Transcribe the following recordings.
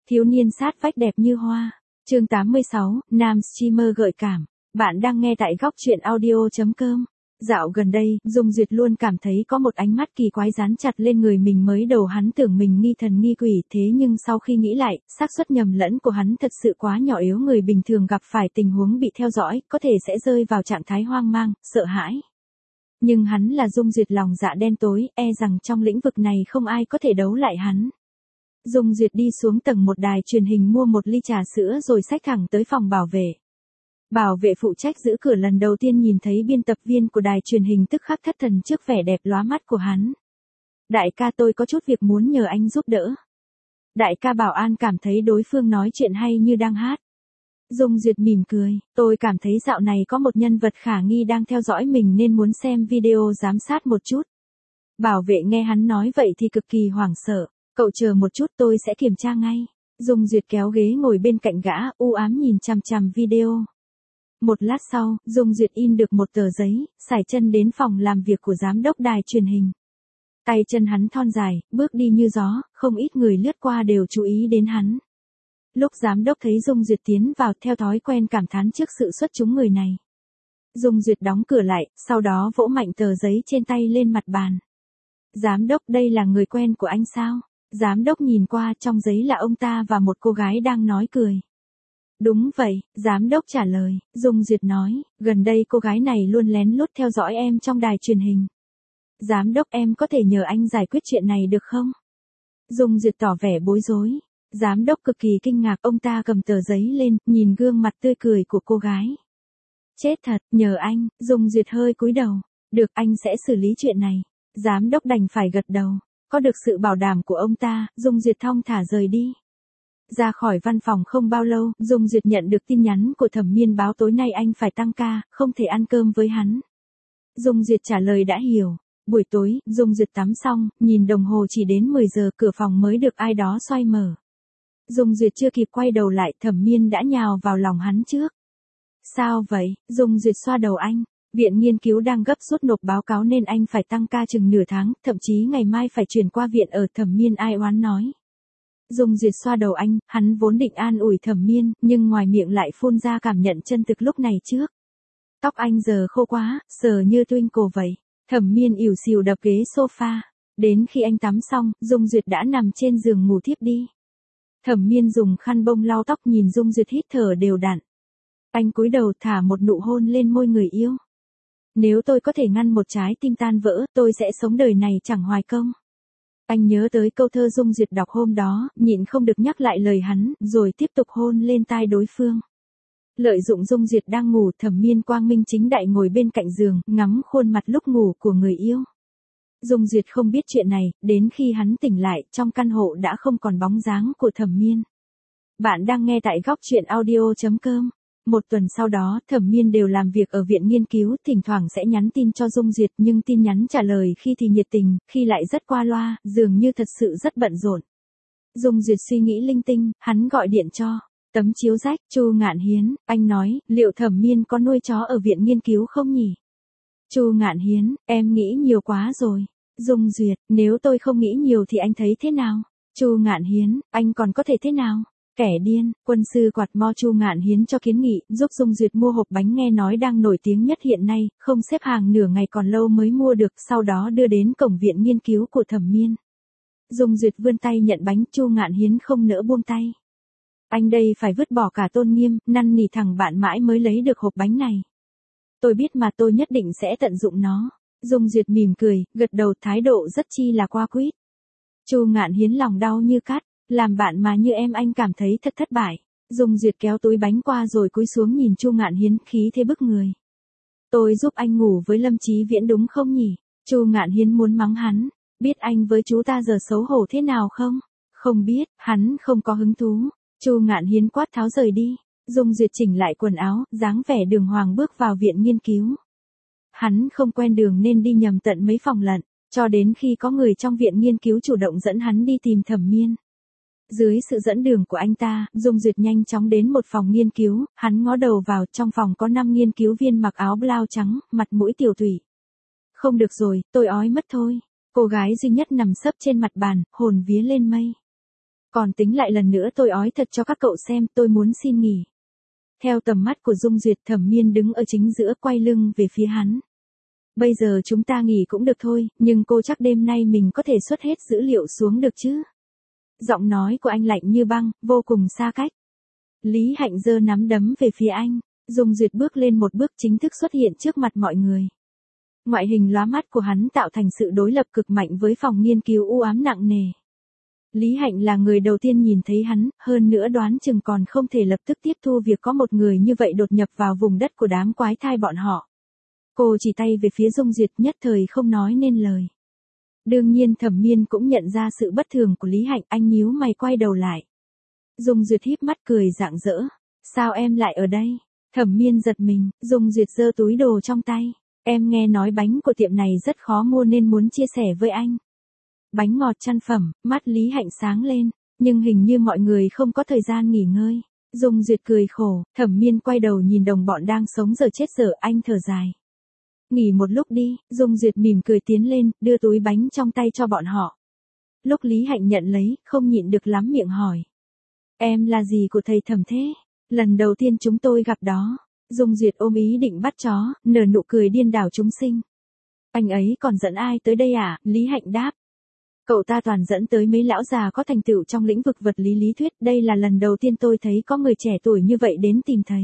Thiếu niên sát vách đẹp như hoa. Chương 86, nam streamer gợi cảm. Bạn đang nghe tại góc truyện audio.com. Dạo gần đây, Dung Duyệt luôn cảm thấy có một ánh mắt kỳ quái dán chặt lên người mình, mới đầu hắn tưởng mình nghi thần nghi quỷ, thế nhưng sau khi nghĩ lại, xác suất nhầm lẫn của hắn thật sự quá nhỏ yếu. Người bình thường gặp phải tình huống bị theo dõi, có thể sẽ rơi vào trạng thái hoang mang, sợ hãi. Nhưng hắn là Dung Duyệt lòng dạ đen tối, e rằng trong lĩnh vực này không ai có thể đấu lại hắn. Dung Duyệt đi xuống tầng một đài truyền hình mua một ly trà sữa rồi xách thẳng tới phòng bảo vệ. Bảo vệ phụ trách giữ cửa lần đầu tiên nhìn thấy biên tập viên của đài truyền hình tức khắc thất thần trước vẻ đẹp lóa mắt của hắn. Đại ca, tôi có chút việc muốn nhờ anh giúp đỡ. Đại ca bảo an cảm thấy đối phương nói chuyện hay như đang hát. Dung Duyệt mỉm cười, tôi cảm thấy dạo này có một nhân vật khả nghi đang theo dõi mình nên muốn xem video giám sát một chút. Bảo vệ nghe hắn nói vậy thì cực kỳ hoảng sợ. Cậu chờ một chút, tôi sẽ kiểm tra ngay. Dung Duyệt kéo ghế ngồi bên cạnh gã, u ám nhìn chằm chằm video. Một lát sau, Dung Duyệt in được một tờ giấy, sải chân đến phòng làm việc của giám đốc đài truyền hình. Tay chân hắn thon dài, bước đi như gió, không ít người lướt qua đều chú ý đến hắn. Lúc giám đốc thấy Dung Duyệt tiến vào, theo thói quen cảm thán trước sự xuất chúng người này. Dung Duyệt đóng cửa lại, sau đó vỗ mạnh tờ giấy trên tay lên mặt bàn. Giám đốc, đây là người quen của anh sao? Giám đốc nhìn qua, trong giấy là ông ta và một cô gái đang nói cười. Đúng vậy, giám đốc trả lời. Dung Duyệt nói, gần đây cô gái này luôn lén lút theo dõi em trong đài truyền hình. Giám đốc, em có thể nhờ anh giải quyết chuyện này được không? Dung Duyệt tỏ vẻ bối rối. Giám đốc cực kỳ kinh ngạc, ông ta cầm tờ giấy lên, nhìn gương mặt tươi cười của cô gái. Chết thật, nhờ anh. Dung Duyệt hơi cúi đầu. Được, anh sẽ xử lý chuyện này. Giám đốc đành phải gật đầu. Có được sự bảo đảm của ông ta, Dung Duyệt thong thả rời đi. Ra khỏi văn phòng không bao lâu, Dung Duyệt nhận được tin nhắn của Thẩm Miên báo tối nay anh phải tăng ca, không thể ăn cơm với hắn. Dung Duyệt trả lời đã hiểu. Buổi tối, Dung Duyệt tắm xong, nhìn đồng hồ chỉ đến 10 giờ, cửa phòng mới được ai đó xoay mở. Dung Duyệt chưa kịp quay đầu lại, Thẩm Miên đã nhào vào lòng hắn trước. Sao vậy? Dung Duyệt xoa đầu anh. Viện nghiên cứu đang gấp rút nộp báo cáo nên anh phải tăng ca chừng nửa tháng, thậm chí ngày mai phải chuyển qua viện ở. Thẩm Miên ai oán nói. Dung Duyệt xoa đầu anh, hắn vốn định an ủi Thẩm Miên, nhưng ngoài miệng lại phun ra cảm nhận chân thực lúc này trước. Tóc anh giờ khô quá, sờ như twinkle vậy. Thẩm Miên ỉu xìu đập ghế sofa. Đến khi anh tắm xong, Dung Duyệt đã nằm trên giường ngủ thiếp đi. Thẩm Miên dùng khăn bông lau tóc, nhìn Dung Duyệt hít thở đều đặn. Anh cúi đầu thả một nụ hôn lên môi người yêu. Nếu tôi có thể ngăn một trái tim tan vỡ, tôi sẽ sống đời này chẳng hoài công. Anh nhớ tới câu thơ Dung Duyệt đọc hôm đó, nhịn không được nhắc lại lời hắn, rồi tiếp tục hôn lên tai đối phương. Lợi dụng Dung Duyệt đang ngủ, Thẩm Miên quang minh chính đại ngồi bên cạnh giường, ngắm khuôn mặt lúc ngủ của người yêu. Dung Duyệt không biết chuyện này, đến khi hắn tỉnh lại, trong căn hộ đã không còn bóng dáng của Thẩm Miên. Bạn đang nghe tại góc truyện audio.com. Một tuần sau đó, Thẩm Miên đều làm việc ở viện nghiên cứu, thỉnh thoảng sẽ nhắn tin cho Dung Duyệt, nhưng tin nhắn trả lời khi thì nhiệt tình, khi lại rất qua loa, dường như thật sự rất bận rộn. Dung Duyệt suy nghĩ linh tinh, hắn gọi điện cho tấm chiếu rách, Chu Ngạn Hiến. Anh nói, liệu Thẩm Miên có nuôi chó ở viện nghiên cứu không nhỉ? Chu Ngạn Hiến, em nghĩ nhiều quá rồi. Dung Duyệt, nếu tôi không nghĩ nhiều thì anh thấy thế nào? Chu Ngạn Hiến, anh còn có thể thế nào? Kẻ điên. Quân sư quạt mo. Chu Ngạn Hiến cho kiến nghị, giúp Dung Duyệt mua hộp bánh nghe nói đang nổi tiếng nhất hiện nay, không xếp hàng nửa ngày còn lâu mới mua được, sau đó đưa đến cổng viện nghiên cứu của Thẩm Miên. Dung Duyệt vươn tay nhận bánh, Chu Ngạn Hiến không nỡ buông tay. Anh đây phải vứt bỏ cả tôn nghiêm, năn nỉ thằng bạn mãi mới lấy được hộp bánh này. Tôi biết mà, tôi nhất định sẽ tận dụng nó. Dung Duyệt mỉm cười, gật đầu, thái độ rất chi là qua quýt. Chu Ngạn Hiến lòng đau như cắt. Làm bạn mà như em, anh cảm thấy thật thất bại. Dung Duyệt kéo túi bánh qua rồi cúi xuống nhìn Chu Ngạn Hiến, khí thế bức người. Tôi giúp anh ngủ với Lâm Chí Viễn đúng không nhỉ? Chu Ngạn Hiến muốn mắng hắn. Biết anh với chú ta giờ xấu hổ thế nào không? Không biết, hắn không có hứng thú. Chu Ngạn Hiến quát tháo rời đi. Dung Duyệt chỉnh lại quần áo, dáng vẻ đường hoàng bước vào viện nghiên cứu. Hắn không quen đường nên đi nhầm tận mấy phòng lận, cho đến khi có người trong viện nghiên cứu chủ động dẫn hắn đi tìm Thẩm Miên. Dưới sự dẫn đường của anh ta, Dung Duyệt nhanh chóng đến một phòng nghiên cứu, hắn ngó đầu vào, trong phòng có 5 nghiên cứu viên mặc áo blau trắng, mặt mũi tiều tụy. Không được rồi, tôi ói mất thôi. Cô gái duy nhất nằm sấp trên mặt bàn, hồn vía lên mây. Còn tính lại lần nữa tôi ói thật cho các cậu xem, tôi muốn xin nghỉ. Theo tầm mắt của Dung Duyệt, Thẩm Miên đứng ở chính giữa quay lưng về phía hắn. Bây giờ chúng ta nghỉ cũng được thôi, nhưng cô chắc đêm nay mình có thể xuất hết dữ liệu xuống được chứ? Giọng nói của anh lạnh như băng, vô cùng xa cách. Lý Hạnh giơ nắm đấm về phía anh. Dung Duyệt bước lên một bước chính thức xuất hiện trước mặt mọi người. Ngoại hình lóa mắt của hắn tạo thành sự đối lập cực mạnh với phòng nghiên cứu u ám nặng nề. Lý Hạnh là người đầu tiên nhìn thấy hắn, hơn nữa đoán chừng còn không thể lập tức tiếp thu việc có một người như vậy đột nhập vào vùng đất của đám quái thai bọn họ. Cô chỉ tay về phía Dung Duyệt, nhất thời không nói nên lời. Đương nhiên Thẩm Miên cũng nhận ra sự bất thường của Lý Hạnh, anh nhíu mày quay đầu lại. Dung Duyệt híp mắt cười rạng rỡ. Sao em lại ở đây? Thẩm Miên giật mình, Dung Duyệt giơ túi đồ trong tay. Em nghe nói bánh của tiệm này rất khó mua nên muốn chia sẻ với anh. Bánh ngọt chăn phẩm, mắt Lý Hạnh sáng lên, nhưng hình như mọi người không có thời gian nghỉ ngơi. Dung Duyệt cười khổ, Thẩm Miên quay đầu nhìn đồng bọn đang sống dở chết dở, anh thở dài. Nghỉ một lúc đi, Dung Duyệt mỉm cười tiến lên, đưa túi bánh trong tay cho bọn họ. Lúc Lý Hạnh nhận lấy, không nhịn được lắm miệng hỏi. Em là gì của thầy Thẩm thế? Lần đầu tiên chúng tôi gặp đó. Dung Duyệt ôm ý định bắt chó, nở nụ cười điên đảo chúng sinh. Anh ấy còn dẫn ai tới đây à? Lý Hạnh đáp. Cậu ta toàn dẫn tới mấy lão già có thành tựu trong lĩnh vực vật lý lý thuyết, đây là lần đầu tiên tôi thấy có người trẻ tuổi như vậy đến tìm thầy.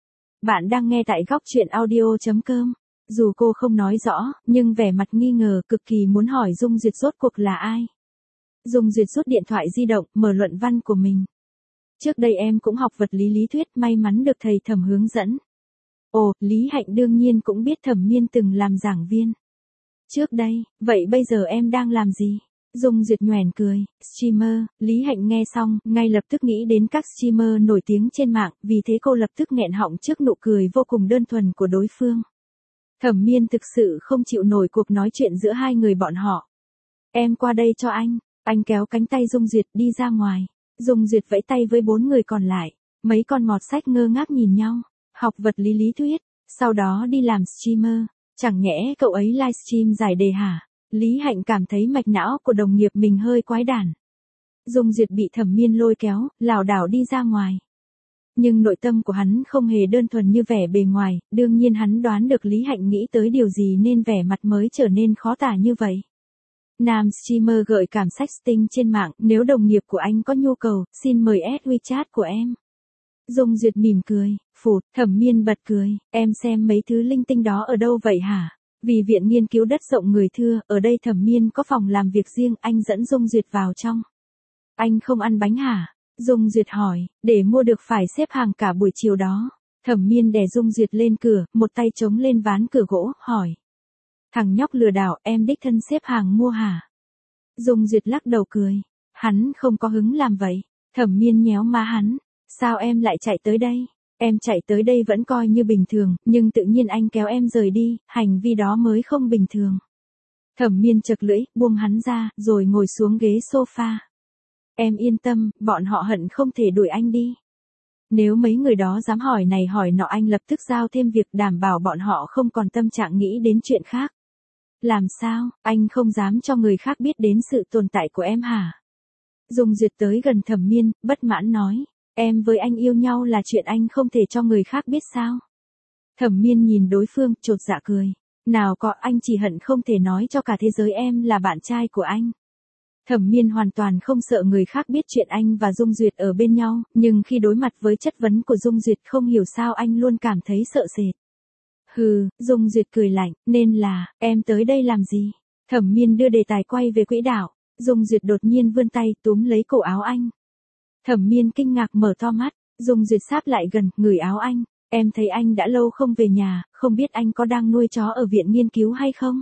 Bạn đang nghe tại góc truyện audio.com. Dù cô không nói rõ, nhưng vẻ mặt nghi ngờ, cực kỳ muốn hỏi Dung Duyệt rốt cuộc là ai. Dung Duyệt rút điện thoại di động, mở luận văn của mình. Trước đây em cũng học vật lý lý thuyết, may mắn được thầy Thẩm hướng dẫn. Ồ, Lý Hạnh đương nhiên cũng biết Thẩm Miên từng làm giảng viên. Trước đây, vậy bây giờ em đang làm gì? Dung Duyệt nhoẻn cười, streamer. Lý Hạnh nghe xong, ngay lập tức nghĩ đến các streamer nổi tiếng trên mạng, vì thế cô lập tức nghẹn họng trước nụ cười vô cùng đơn thuần của đối phương. Thẩm Miên thực sự không chịu nổi cuộc nói chuyện giữa hai người bọn họ. Em qua đây cho anh kéo cánh tay Dung Duyệt đi ra ngoài. Dung Duyệt vẫy tay với 4 người còn lại, mấy con mọt sách ngơ ngác nhìn nhau, học vật lý lý thuyết, sau đó đi làm streamer, chẳng nhẽ cậu ấy livestream giải đề hả? Lý Hạnh cảm thấy mạch não của đồng nghiệp mình hơi quái đản. Dung Duyệt bị Thẩm Miên lôi kéo, lảo đảo đi ra ngoài. Nhưng nội tâm của hắn không hề đơn thuần như vẻ bề ngoài, đương nhiên hắn đoán được Lý Hạnh nghĩ tới điều gì nên vẻ mặt mới trở nên khó tả như vậy. Nam streamer gợi cảm sexting trên mạng, nếu đồng nghiệp của anh có nhu cầu, xin mời add WeChat của em. Dung Duyệt mỉm cười, phụt, Thẩm Miên bật cười, em xem mấy thứ linh tinh đó ở đâu vậy hả? Vì viện nghiên cứu đất rộng người thưa, ở đây Thẩm Miên có phòng làm việc riêng, anh dẫn Dung Duyệt vào trong. Anh không ăn bánh hả? Dung Duyệt hỏi, để mua được phải xếp hàng cả buổi chiều đó. Thẩm Miên đè Dung Duyệt lên cửa, một tay chống lên ván cửa gỗ, hỏi. Thằng nhóc lừa đảo, em đích thân xếp hàng mua hả? Dung Duyệt lắc đầu cười. Hắn không có hứng làm vậy. Thẩm Miên nhéo má hắn. Sao em lại chạy tới đây? Em chạy tới đây vẫn coi như bình thường, nhưng tự nhiên anh kéo em rời đi, hành vi đó mới không bình thường. Thẩm Miên chật lưỡi, buông hắn ra, rồi ngồi xuống ghế sofa. Em yên tâm, bọn họ hận không thể đuổi anh đi. Nếu mấy người đó dám hỏi này hỏi nọ, anh lập tức giao thêm việc, đảm bảo bọn họ không còn tâm trạng nghĩ đến chuyện khác. Làm sao, anh không dám cho người khác biết đến sự tồn tại của em hả? Dung Duyệt tới gần Thẩm Miên, bất mãn nói. Em với anh yêu nhau là chuyện anh không thể cho người khác biết sao? Thẩm Miên nhìn đối phương, chột dạ cười. Nào có, anh chỉ hận không thể nói cho cả thế giới em là bạn trai của anh. Thẩm Miên hoàn toàn không sợ người khác biết chuyện anh và Dung Duyệt ở bên nhau, nhưng khi đối mặt với chất vấn của Dung Duyệt không hiểu sao anh luôn cảm thấy sợ sệt. Hừ, Dung Duyệt cười lạnh, nên là, em tới đây làm gì? Thẩm Miên đưa đề tài quay về quỹ đạo, Dung Duyệt đột nhiên vươn tay túm lấy cổ áo anh. Thẩm Miên kinh ngạc mở to mắt, Dung Duyệt sáp lại gần, ngửi áo anh, em thấy anh đã lâu không về nhà, không biết anh có đang nuôi chó ở viện nghiên cứu hay không?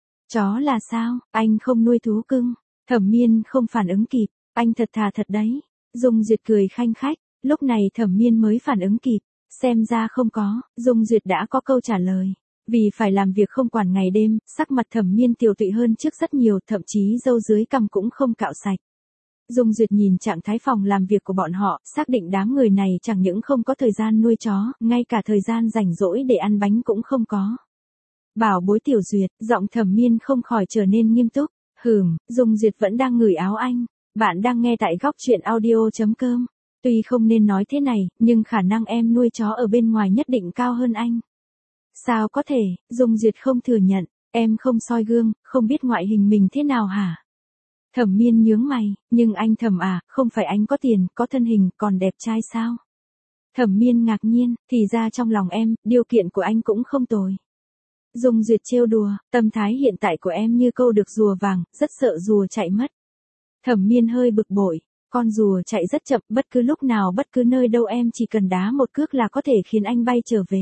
Chó là sao, anh không nuôi thú cưng? Thẩm Miên không phản ứng kịp, anh thật thà thật đấy. Dung Duyệt cười khanh khách, lúc này Thẩm Miên mới phản ứng kịp, xem ra không có, Dung Duyệt đã có câu trả lời. Vì phải làm việc không quản ngày đêm, sắc mặt Thẩm Miên tiều tụy hơn trước rất nhiều, thậm chí râu dưới cằm cũng không cạo sạch. Dung Duyệt nhìn trạng thái phòng làm việc của bọn họ, xác định đám người này chẳng những không có thời gian nuôi chó, ngay cả thời gian rảnh rỗi để ăn bánh cũng không có. Bảo bối Tiểu Duyệt, giọng Thẩm Miên không khỏi trở nên nghiêm túc. Dung Duyệt vẫn đang ngửi áo anh. Bạn đang nghe tại góc chuyện audio.com. Tuy không nên nói thế này, nhưng khả năng em nuôi chó ở bên ngoài nhất định cao hơn anh. Sao có thể, Dung Duyệt không thừa nhận, em không soi gương, không biết ngoại hình mình thế nào hả? Thẩm Miên nhướng mày, nhưng anh Thẩm à, không phải anh có tiền, có thân hình, còn đẹp trai sao? Thẩm Miên ngạc nhiên, thì ra trong lòng em, điều kiện của anh cũng không tồi. Dung Duyệt trêu đùa, tâm thái hiện tại của em như câu được rùa vàng, rất sợ rùa chạy mất. Thẩm Miên hơi bực bội, con rùa chạy rất chậm, bất cứ lúc nào bất cứ nơi đâu em chỉ cần đá một cước là có thể khiến anh bay trở về.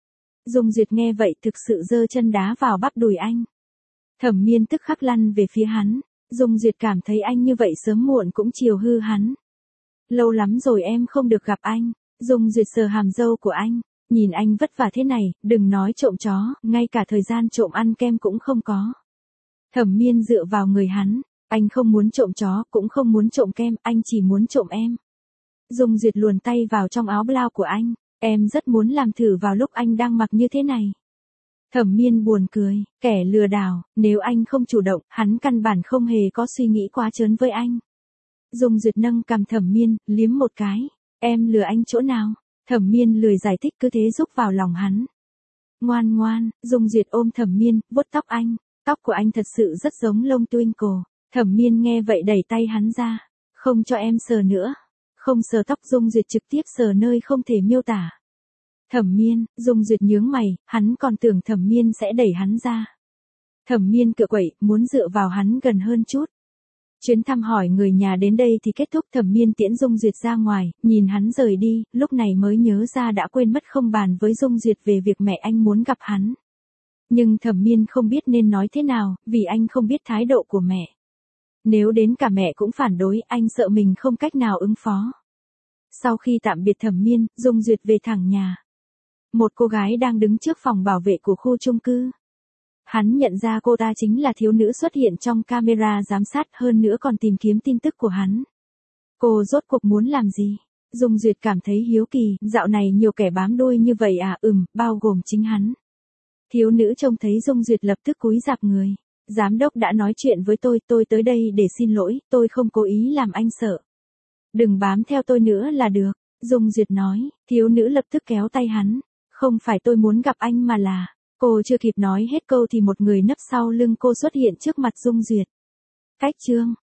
Dung Duyệt nghe vậy thực sự giơ chân đá vào bắp đùi anh. Thẩm Miên tức khắc lăn về phía hắn, Dung Duyệt cảm thấy anh như vậy sớm muộn cũng chiều hư hắn. Lâu lắm rồi em không được gặp anh. Dung Duyệt sờ hàm râu của anh, nhìn anh vất vả thế này, đừng nói trộm chó, ngay cả thời gian trộm ăn kem cũng không có. Thẩm Miên dựa vào người hắn, anh không muốn trộm chó, cũng không muốn trộm kem, anh chỉ muốn trộm em. Dung Duyệt luồn tay vào trong áo blau của anh, em rất muốn làm thử vào lúc anh đang mặc như thế này. Thẩm Miên buồn cười, kẻ lừa đảo, nếu anh không chủ động, hắn căn bản không hề có suy nghĩ quá trớn với anh. Dung Duyệt nâng cằm Thẩm Miên, liếm một cái, em lừa anh chỗ nào? Thẩm Miên lười giải thích cứ thế rúc vào lòng hắn. Ngoan ngoan, Dung Duyệt ôm Thẩm Miên, vuốt tóc anh, tóc của anh thật sự rất giống lông twinkle. Thẩm Miên nghe vậy đẩy tay hắn ra, không cho em sờ nữa. Không sờ tóc. Dung Duyệt trực tiếp sờ nơi không thể miêu tả. Thẩm Miên, Dung Duyệt nhướng mày, hắn còn tưởng Thẩm Miên sẽ đẩy hắn ra. Thẩm Miên cựa quậy, muốn dựa vào hắn gần hơn chút. Chuyến thăm hỏi người nhà đến đây thì kết thúc. Thẩm Miên tiễn Dung Duyệt ra ngoài, nhìn hắn rời đi, lúc này mới nhớ ra đã quên mất không bàn với Dung Duyệt về việc mẹ anh muốn gặp hắn. Nhưng Thẩm Miên không biết nên nói thế nào, vì anh không biết thái độ của mẹ. Nếu đến cả mẹ cũng phản đối, anh sợ mình không cách nào ứng phó. Sau khi tạm biệt Thẩm Miên, Dung Duyệt về thẳng nhà. Một cô gái đang đứng trước phòng bảo vệ của khu chung cư. Hắn nhận ra cô ta chính là thiếu nữ xuất hiện trong camera giám sát, hơn nữa còn tìm kiếm tin tức của hắn. Cô rốt cuộc muốn làm gì? Dung Duyệt cảm thấy hiếu kỳ, dạo này nhiều kẻ bám đuôi như vậy à? Bao gồm chính hắn. Thiếu nữ trông thấy Dung Duyệt lập tức cúi rạp người. Giám đốc đã nói chuyện với tôi tới đây để xin lỗi, tôi không cố ý làm anh sợ. Đừng bám theo tôi nữa là được, Dung Duyệt nói. Thiếu nữ lập tức kéo tay hắn. Không phải tôi muốn gặp anh mà là... Cô chưa kịp nói hết câu thì một người nấp sau lưng cô xuất hiện trước mặt Dung Duyệt. Cách chương